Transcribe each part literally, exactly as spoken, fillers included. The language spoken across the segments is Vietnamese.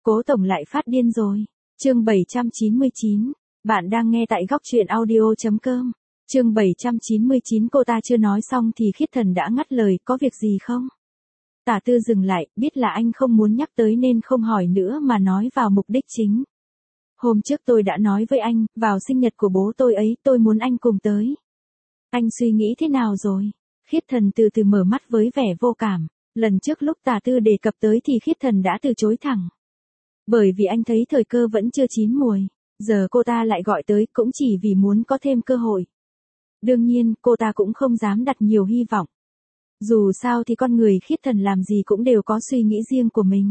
Cố tổng lại phát điên rồi. Chương bảy trăm chín mươi chín. Bạn đang nghe tại góc truyện audio chấm com. Chương bảy trăm chín mươi chín. Cô ta chưa nói xong thì Khiết Thần đã ngắt lời, có việc gì không? Tả Tư dừng lại, biết là anh không muốn nhắc tới nên không hỏi nữa mà nói vào mục đích chính. Hôm trước tôi đã nói với anh, vào sinh nhật của bố tôi ấy, tôi muốn anh cùng tới. Anh suy nghĩ thế nào rồi? Khiết Thần từ từ mở mắt với vẻ vô cảm. Lần trước lúc Tả Tư đề cập tới thì Khiết Thần đã từ chối thẳng. Bởi vì anh thấy thời cơ vẫn chưa chín mùi. Giờ cô ta lại gọi tới cũng chỉ vì muốn có thêm cơ hội. Đương nhiên, cô ta cũng không dám đặt nhiều hy vọng. Dù sao thì con người Khiết Thần làm gì cũng đều có suy nghĩ riêng của mình.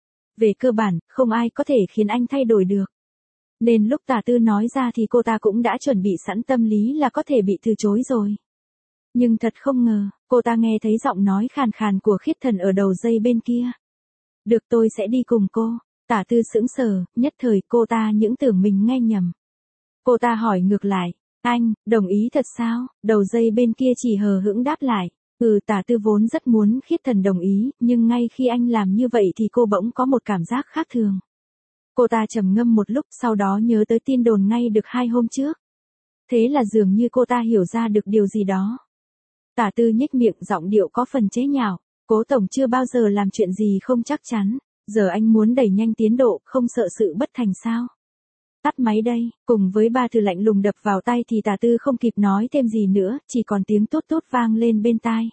Về cơ bản, không ai có thể khiến anh thay đổi được. Nên lúc Tả Tư nói ra thì cô ta cũng đã chuẩn bị sẵn tâm lý là có thể bị từ chối rồi. Nhưng thật không ngờ, cô ta nghe thấy giọng nói khàn khàn của Khiết Thần ở đầu dây bên kia. Được, tôi sẽ đi cùng cô. Tả Tư sững sờ, nhất thời cô ta những tưởng mình nghe nhầm. Cô ta hỏi ngược lại, anh, đồng ý thật sao? Đầu dây bên kia chỉ hờ hững đáp lại, ừ. Tả Tư vốn rất muốn Khiết Thần đồng ý, nhưng ngay khi anh làm như vậy thì cô bỗng có một cảm giác khác thường. Cô ta trầm ngâm một lúc, sau đó nhớ tới tin đồn ngay được hai hôm trước. Thế là dường như cô ta hiểu ra được điều gì đó. Tả Tư nhếch miệng, giọng điệu có phần chế nhạo, Cố tổng chưa bao giờ làm chuyện gì không chắc chắn, giờ anh muốn đẩy nhanh tiến độ, không sợ sự bất thành sao? Tắt máy đây. Cùng với ba từ lạnh lùng đập vào tay thì Tả Tư không kịp nói thêm gì nữa, chỉ còn tiếng tốt tốt vang lên bên tai.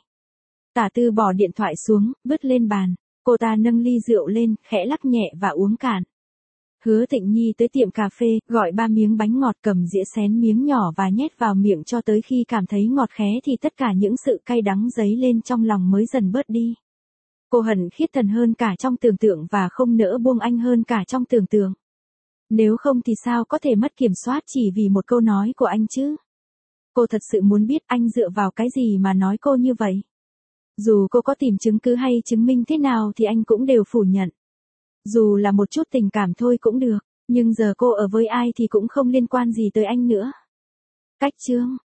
Tả Tư bỏ điện thoại xuống, vứt lên bàn. Cô ta nâng ly rượu lên, khẽ lắc nhẹ và uống cạn. Hứa Thịnh Nhi tới tiệm cà phê, gọi ba miếng bánh ngọt, cầm dĩa xén miếng nhỏ và nhét vào miệng cho tới khi cảm thấy ngọt khé thì tất cả những sự cay đắng dấy lên trong lòng mới dần bớt đi. Cô hận Khiết Thần hơn cả trong tưởng tượng và không nỡ buông anh hơn cả trong tưởng tượng. Nếu không thì sao có thể mất kiểm soát chỉ vì một câu nói của anh chứ? Cô thật sự muốn biết anh dựa vào cái gì mà nói cô như vậy. Dù cô có tìm chứng cứ hay chứng minh thế nào thì anh cũng đều phủ nhận. Dù là một chút tình cảm thôi cũng được, nhưng giờ cô ở với ai thì cũng không liên quan gì tới anh nữa. Cách chương.